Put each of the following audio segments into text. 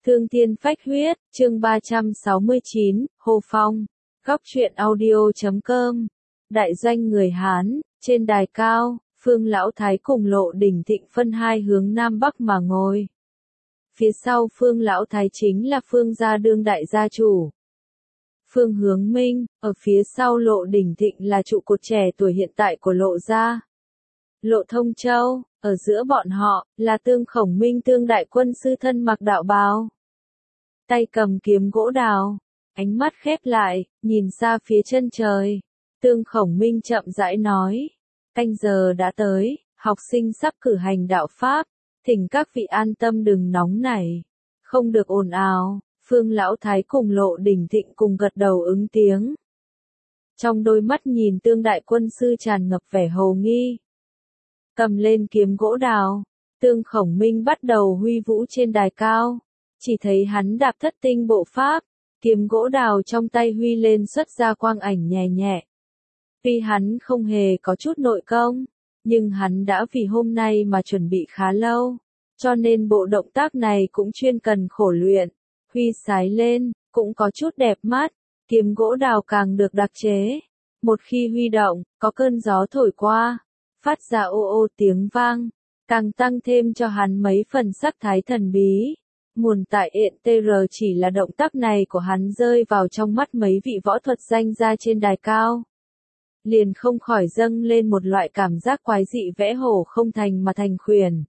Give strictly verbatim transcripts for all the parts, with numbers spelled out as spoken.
Thương thiên phách huyết, chương ba trăm sáu mươi chín, Hồ Phong, góc truyện audio chấm com. Đại doanh người Hán, trên đài cao, Phương Lão Thái cùng Lộ Đỉnh Thịnh phân hai hướng Nam Bắc mà ngồi. Phía sau Phương Lão Thái chính là Phương gia đương đại gia chủ. Phương Hướng Minh, ở phía sau Lộ Đỉnh Thịnh là trụ cột trẻ tuổi hiện tại của Lộ gia. Lộ Thông Châu, ở giữa bọn họ, là Tương Khổng Minh tương đại quân sư thân mặc đạo bào. Tay cầm kiếm gỗ đào, ánh mắt khép lại, nhìn ra phía chân trời. Tương Khổng Minh chậm rãi nói, canh giờ đã tới, học sinh sắp cử hành đạo Pháp, thỉnh các vị an tâm đừng nóng nảy, không được ồn ào. Phương Lão Thái cùng Lộ Đỉnh Thịnh cùng gật đầu ứng tiếng. Trong đôi mắt nhìn tương đại quân sư tràn ngập vẻ hồ nghi. Cầm lên kiếm gỗ đào, Tương Khổng Minh bắt đầu huy vũ trên đài cao. Chỉ thấy hắn đạp thất tinh bộ pháp, kiếm gỗ đào trong tay huy lên xuất ra quang ảnh nhẹ nhẹ. Tuy hắn không hề có chút nội công, nhưng hắn đã vì hôm nay mà chuẩn bị khá lâu, cho nên bộ động tác này cũng chuyên cần khổ luyện. Huy sái lên, cũng có chút đẹp mắt, kiếm gỗ đào càng được đặc chế. Một khi huy động, có cơn gió thổi qua, phát ra ô ô tiếng vang, càng tăng thêm cho hắn mấy phần sắc thái thần bí. Nguồn tại ện tê rờ chỉ là động tác này của hắn rơi vào trong mắt mấy vị võ thuật danh gia trên đài cao. Liền không khỏi dâng lên một loại cảm giác quái dị vẽ hổ không thành mà thành khuyển.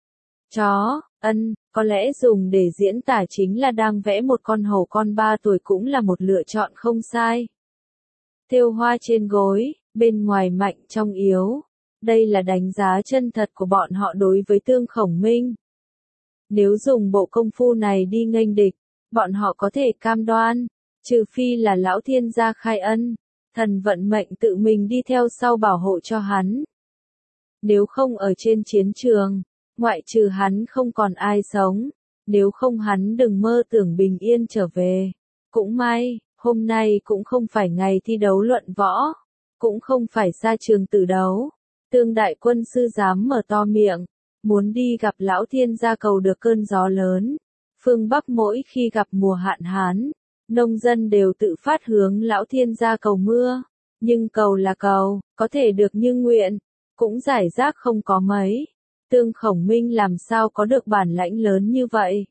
Chó, ân, có lẽ dùng để diễn tả chính là đang vẽ một con hổ con ba tuổi cũng là một lựa chọn không sai. Thêu hoa trên gối, bên ngoài mạnh trong yếu. Đây là đánh giá chân thật của bọn họ đối với Tương Khổng Minh. Nếu dùng bộ công phu này đi nghênh địch, bọn họ có thể cam đoan, trừ phi là lão thiên gia khai ân, thần vận mệnh tự mình đi theo sau bảo hộ cho hắn. Nếu không ở trên chiến trường, ngoại trừ hắn không còn ai sống, nếu không hắn đừng mơ tưởng bình yên trở về. Cũng may, hôm nay cũng không phải ngày thi đấu luận võ, cũng không phải ra trường tử đấu. Tương đại quân sư dám mở to miệng, muốn đi gặp lão thiên gia cầu được cơn gió lớn. Phương Bắc mỗi khi gặp mùa hạn hán, nông dân đều tự phát hướng lão thiên gia cầu mưa. Nhưng cầu là cầu, có thể được như nguyện, cũng giải rác không có mấy. Tương Khổng Minh làm sao có được bản lãnh lớn như vậy?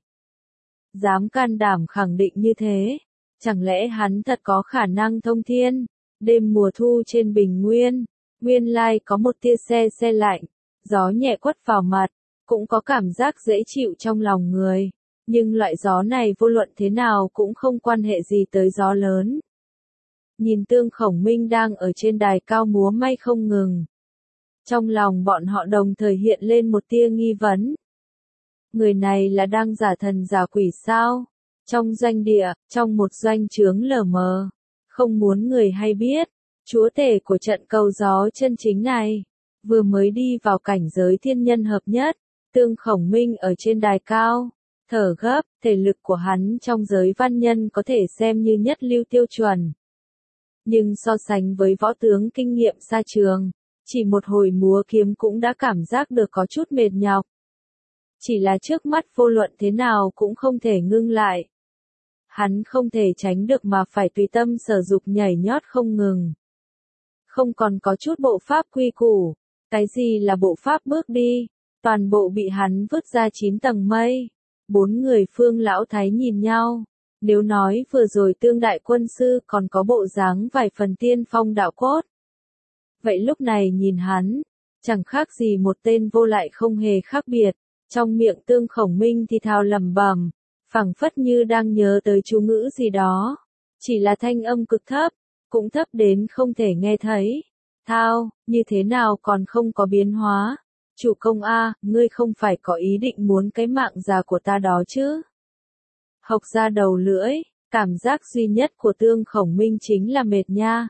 Dám can đảm khẳng định như thế, chẳng lẽ hắn thật có khả năng thông thiên? Đêm mùa thu trên bình nguyên, nguyên lai có một tia se se lạnh, gió nhẹ quất vào mặt, cũng có cảm giác dễ chịu trong lòng người, nhưng loại gió này vô luận thế nào cũng không quan hệ gì tới gió lớn. Nhìn Tương Khổng Minh đang ở trên đài cao múa may không ngừng. Trong lòng bọn họ đồng thời hiện lên một tia nghi vấn. Người này là đang giả thần giả quỷ sao? Trong doanh địa, trong một doanh trướng lờ mờ, không muốn người hay biết, chúa tể của trận cầu gió chân chính này, vừa mới đi vào cảnh giới thiên nhân hợp nhất. Tương Khổng Minh ở trên đài cao, thở gấp, thể lực của hắn trong giới văn nhân có thể xem như nhất lưu tiêu chuẩn. Nhưng so sánh với võ tướng kinh nghiệm xa trường, chỉ một hồi múa kiếm cũng đã cảm giác được có chút mệt nhọc. Chỉ là trước mắt vô luận thế nào cũng không thể ngưng lại. Hắn không thể tránh được mà phải tùy tâm sở dục nhảy nhót không ngừng. Không còn có chút bộ pháp quy củ, cái gì là bộ pháp bước đi, toàn bộ bị hắn vứt ra chín tầng mây. Bốn người Phương Lão Thái nhìn nhau, nếu nói vừa rồi tương đại quân sư còn có bộ dáng vài phần tiên phong đạo cốt. Vậy lúc này nhìn hắn, chẳng khác gì một tên vô lại không hề khác biệt, trong miệng Tương Khổng Minh thì thào lẩm bẩm, phảng phất như đang nhớ tới chú ngữ gì đó, chỉ là thanh âm cực thấp, cũng thấp đến không thể nghe thấy. Thao, như thế nào còn không có biến hóa? Chủ công a, ngươi không phải có ý định muốn cái mạng già của ta đó chứ? Hộc ra đầu lưỡi, cảm giác duy nhất của Tương Khổng Minh chính là mệt nha.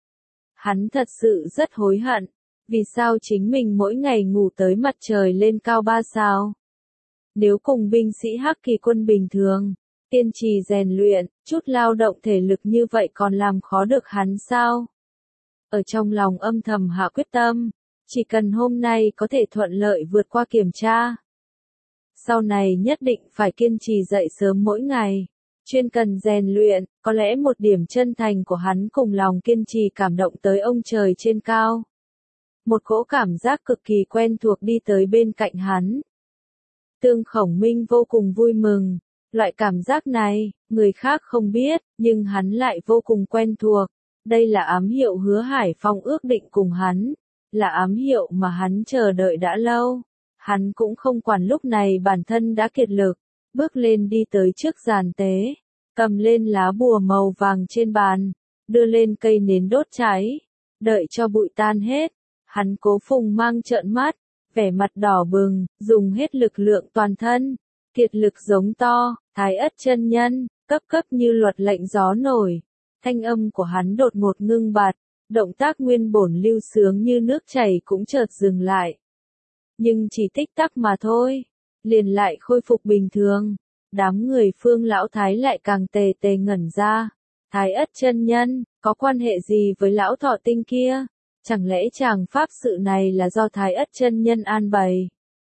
Hắn thật sự rất hối hận, vì sao chính mình mỗi ngày ngủ tới mặt trời lên cao ba sao? Nếu cùng binh sĩ Hắc Kỳ quân bình thường, kiên trì rèn luyện, chút lao động thể lực như vậy còn làm khó được hắn sao? Ở trong lòng âm thầm hạ quyết tâm, chỉ cần hôm nay có thể thuận lợi vượt qua kiểm tra. Sau này nhất định phải kiên trì dậy sớm mỗi ngày. Chuyên cần rèn luyện, có lẽ một điểm chân thành của hắn cùng lòng kiên trì cảm động tới ông trời trên cao. Một cỗ cảm giác cực kỳ quen thuộc đi tới bên cạnh hắn. Tương Khổng Minh vô cùng vui mừng. Loại cảm giác này, người khác không biết, nhưng hắn lại vô cùng quen thuộc. Đây là ám hiệu Hứa Hải Phong ước định cùng hắn. Là ám hiệu mà hắn chờ đợi đã lâu. Hắn cũng không quản lúc này bản thân đã kiệt lực. Bước lên đi tới trước giàn tế. Cầm lên lá bùa màu vàng trên bàn. Đưa lên cây nến đốt cháy. Đợi cho bụi tan hết. Hắn cố phùng mang trợn mắt. Vẻ mặt đỏ bừng, dùng hết lực lượng toàn thân. Kiệt lực giống to, Thái Ất chân nhân, cấp cấp như luật lệnh gió nổi. Thanh âm của hắn đột ngột ngưng bặt, động tác nguyên bổn lưu sướng như nước chảy cũng chợt dừng lại. Nhưng chỉ tích tắc mà thôi, liền lại khôi phục bình thường. Đám người Phương lão thái lại càng tề tề ngẩn ra. Thái Ất chân nhân, có quan hệ gì với lão thọ tinh kia? Chẳng lẽ chàng pháp sự này là do Thái Ất chân nhân an bày?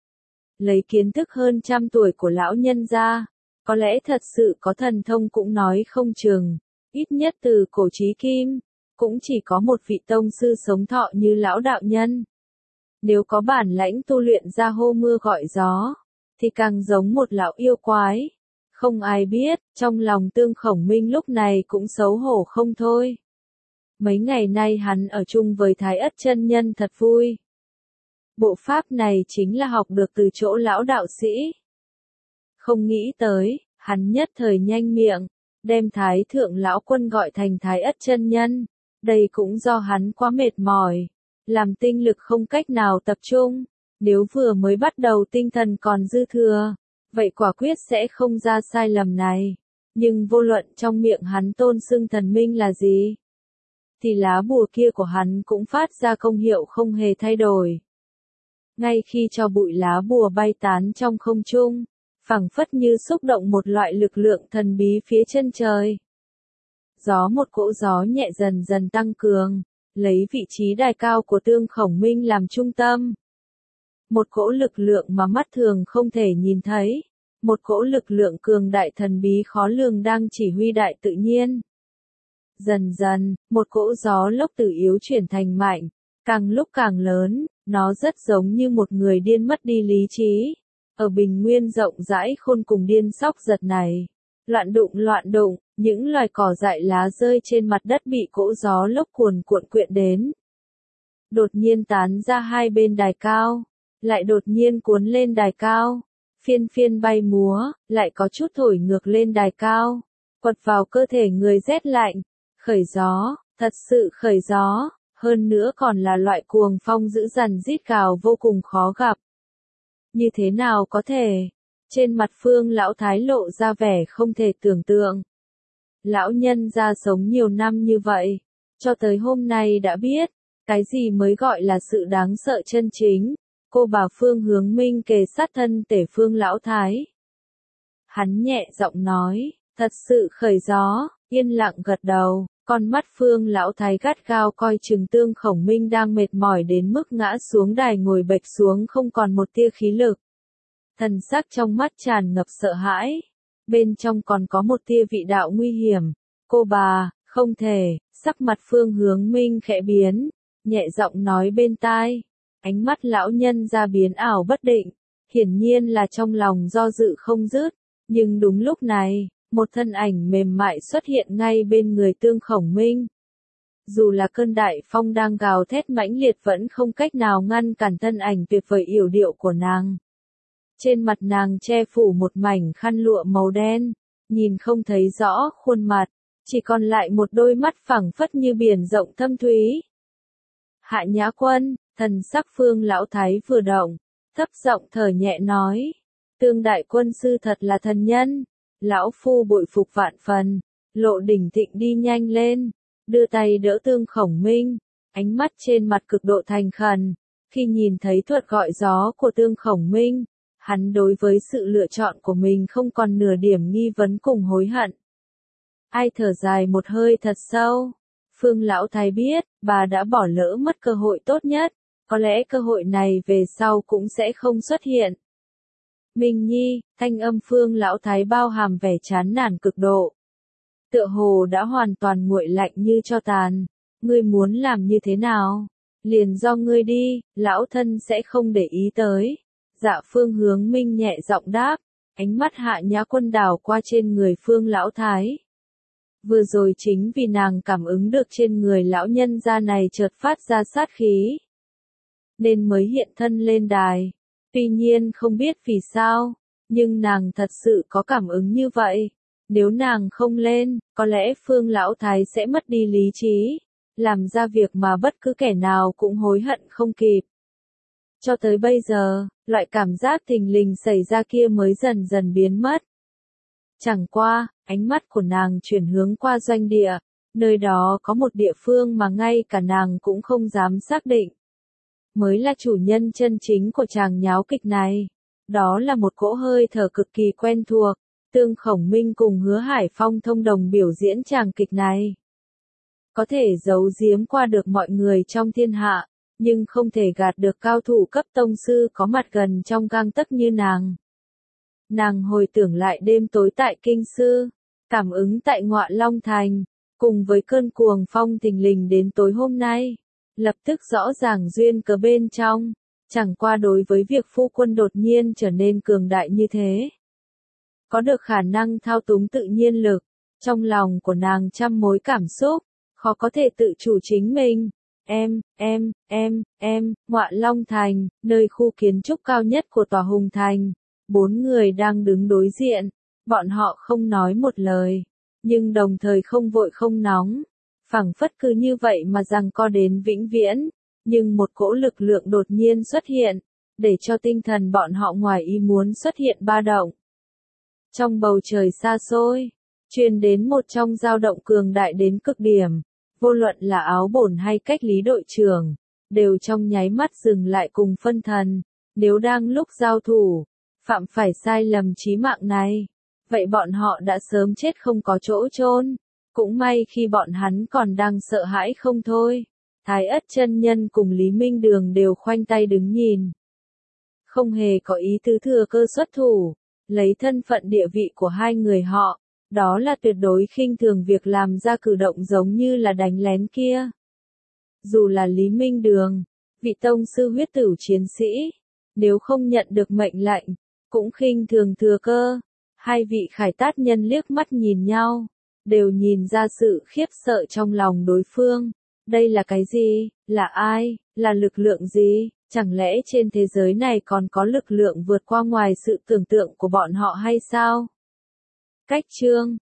Lấy kiến thức hơn trăm tuổi của lão nhân ra, có lẽ thật sự có thần thông cũng nói không chừng, ít nhất từ cổ chí kim, cũng chỉ có một vị tông sư sống thọ như lão đạo nhân. Nếu có bản lãnh tu luyện ra hô mưa gọi gió, thì càng giống một lão yêu quái. Không ai biết, trong lòng Tương Khổng Minh lúc này cũng xấu hổ không thôi. Mấy ngày nay hắn ở chung với Thái Ất chân nhân thật vui. Bộ pháp này chính là học được từ chỗ lão đạo sĩ. Không nghĩ tới, hắn nhất thời nhanh miệng, đem Thái thượng lão quân gọi thành Thái Ất chân nhân. Đây cũng do hắn quá mệt mỏi, làm tinh lực không cách nào tập trung. Nếu vừa mới bắt đầu tinh thần còn dư thừa, vậy quả quyết sẽ không ra sai lầm này. Nhưng vô luận trong miệng hắn tôn xưng thần minh là gì, thì lá bùa kia của hắn cũng phát ra công hiệu không hề thay đổi. Ngay khi cho bụi lá bùa bay tán trong không trung, phảng phất như xúc động một loại lực lượng thần bí phía chân trời. Gió một cỗ gió nhẹ dần dần tăng cường, lấy vị trí đài cao của Tương Khổng Minh làm trung tâm. Một cỗ lực lượng mà mắt thường không thể nhìn thấy, một cỗ lực lượng cường đại thần bí khó lường đang chỉ huy đại tự nhiên. Dần dần, một cỗ gió lốc từ yếu chuyển thành mạnh, càng lúc càng lớn, nó rất giống như một người điên mất đi lý trí. Ở bình nguyên rộng rãi khôn cùng điên sóc giật này, loạn đụng loạn đụng, những loài cỏ dại lá rơi trên mặt đất bị cỗ gió lốc cuồn cuộn quyện đến. Đột nhiên tán ra hai bên đài cao, lại đột nhiên cuốn lên đài cao, phiên phiên bay múa, lại có chút thổi ngược lên đài cao, quật vào cơ thể người rét lạnh. Khởi gió, thật sự khởi gió, hơn nữa còn là loại cuồng phong dữ dằn rít gào vô cùng khó gặp. Như thế nào có thể? Trên mặt Phương lão thái lộ ra vẻ không thể tưởng tượng. Lão nhân ra sống nhiều năm như vậy, cho tới hôm nay đã biết, cái gì mới gọi là sự đáng sợ chân chính. Cô bà Phương Hướng Minh kề sát thân Tể Phương lão thái. Hắn nhẹ giọng nói, thật sự khởi gió, yên lặng gật đầu. Con mắt Phương lão thái gắt gao coi chừng Tương Khổng Minh đang mệt mỏi đến mức ngã xuống đài ngồi bệt xuống không còn một tia khí lực. Thần sắc trong mắt tràn ngập sợ hãi, bên trong còn có một tia vị đạo nguy hiểm. Cô bà, không thể, sắc mặt Phương Hướng Minh khẽ biến, nhẹ giọng nói bên tai. Ánh mắt lão nhân ra biến ảo bất định, hiển nhiên là trong lòng do dự không dứt, nhưng đúng lúc này, một thân ảnh mềm mại xuất hiện ngay bên người Tương Khổng Minh. Dù là cơn đại phong đang gào thét mãnh liệt vẫn không cách nào ngăn cản thân ảnh tuyệt vời yểu điệu của nàng. Trên mặt nàng che phủ một mảnh khăn lụa màu đen, nhìn không thấy rõ khuôn mặt, chỉ còn lại một đôi mắt phẳng phất như biển rộng thâm thúy. Hạ Nhã Quân, thần sắc Phương lão thái vừa động, thấp giọng thở nhẹ nói, Tương đại quân sư thật là thần nhân. Lão phu bội phục vạn phần. Lộ Đỉnh Thịnh đi nhanh lên, đưa tay đỡ Tương Khổng Minh, ánh mắt trên mặt cực độ thành khẩn. Khi nhìn thấy thuật gọi gió của Tương Khổng Minh, hắn đối với sự lựa chọn của mình không còn nửa điểm nghi vấn cùng hối hận. Ai thở dài một hơi thật sâu. Phương lão thái biết, bà đã bỏ lỡ mất cơ hội tốt nhất, có lẽ cơ hội này về sau cũng sẽ không xuất hiện. Minh Nhi, thanh âm Phương lão thái bao hàm vẻ chán nản cực độ. Tựa hồ đã hoàn toàn nguội lạnh như tro tàn. Ngươi muốn làm như thế nào? Liền do ngươi đi, lão thân sẽ không để ý tới. Dạ Phương Hướng Minh nhẹ giọng đáp, ánh mắt Hạ Nhã Quân đảo qua trên người Phương lão thái. Vừa rồi chính vì nàng cảm ứng được trên người lão nhân gia này chợt phát ra sát khí, nên mới hiện thân lên đài. Tuy nhiên không biết vì sao, nhưng nàng thật sự có cảm ứng như vậy. Nếu nàng không lên, có lẽ Phương lão thái sẽ mất đi lý trí, làm ra việc mà bất cứ kẻ nào cũng hối hận không kịp. Cho tới bây giờ, loại cảm giác thình lình xảy ra kia mới dần dần biến mất. Chẳng qua, ánh mắt của nàng chuyển hướng qua doanh địa, nơi đó có một địa phương mà ngay cả nàng cũng không dám xác định. Mới là chủ nhân chân chính của tràng nháo kịch này. Đó là một cỗ hơi thở cực kỳ quen thuộc, Tương Khổng Minh cùng Hứa Hải Phong thông đồng biểu diễn tràng kịch này. Có thể giấu giếm qua được mọi người trong thiên hạ, nhưng không thể gạt được cao thủ cấp tông sư có mặt gần trong gang tấc như nàng. Nàng hồi tưởng lại đêm tối tại Kinh Sư, cảm ứng tại Ngọa Long Thành, cùng với cơn cuồng phong thình lình đến tối hôm nay, lập tức rõ ràng duyên cớ bên trong, chẳng qua đối với việc phu quân đột nhiên trở nên cường đại như thế. Có được khả năng thao túng tự nhiên lực, trong lòng của nàng trăm mối cảm xúc, khó có thể tự chủ chính mình. Em, em, em, em, Ngọa Long Thành, nơi khu kiến trúc cao nhất của tòa Hùng Thành. Bốn người đang đứng đối diện, bọn họ không nói một lời, nhưng đồng thời không vội không nóng, phảng phất cứ như vậy mà giằng co đến vĩnh viễn, nhưng một cỗ lực lượng đột nhiên xuất hiện, để cho tinh thần bọn họ ngoài ý muốn xuất hiện ba động. Trong bầu trời xa xôi, truyền đến một trong dao động cường đại đến cực điểm, vô luận là Áo Bổn hay Cách Lý đội trưởng, đều trong nháy mắt dừng lại cùng phân thần, nếu đang lúc giao thủ, phạm phải sai lầm chí mạng này, vậy bọn họ đã sớm chết không có chỗ chôn. Cũng may khi bọn hắn còn đang sợ hãi không thôi, Thái Ất chân nhân cùng Lý Minh Đường đều khoanh tay đứng nhìn, không hề có ý tứ thừa cơ xuất thủ, lấy thân phận địa vị của hai người họ, đó là tuyệt đối khinh thường việc làm ra cử động giống như là đánh lén kia. Dù là Lý Minh Đường, vị tông sư huyết tử chiến sĩ, nếu không nhận được mệnh lệnh, cũng khinh thường thừa cơ. Hai vị Khải Tát nhân liếc mắt nhìn nhau, đều nhìn ra sự khiếp sợ trong lòng đối phương. Đây là cái gì? Là ai? Là lực lượng gì? Chẳng lẽ trên thế giới này còn có lực lượng vượt qua ngoài sự tưởng tượng của bọn họ hay sao? Cách chương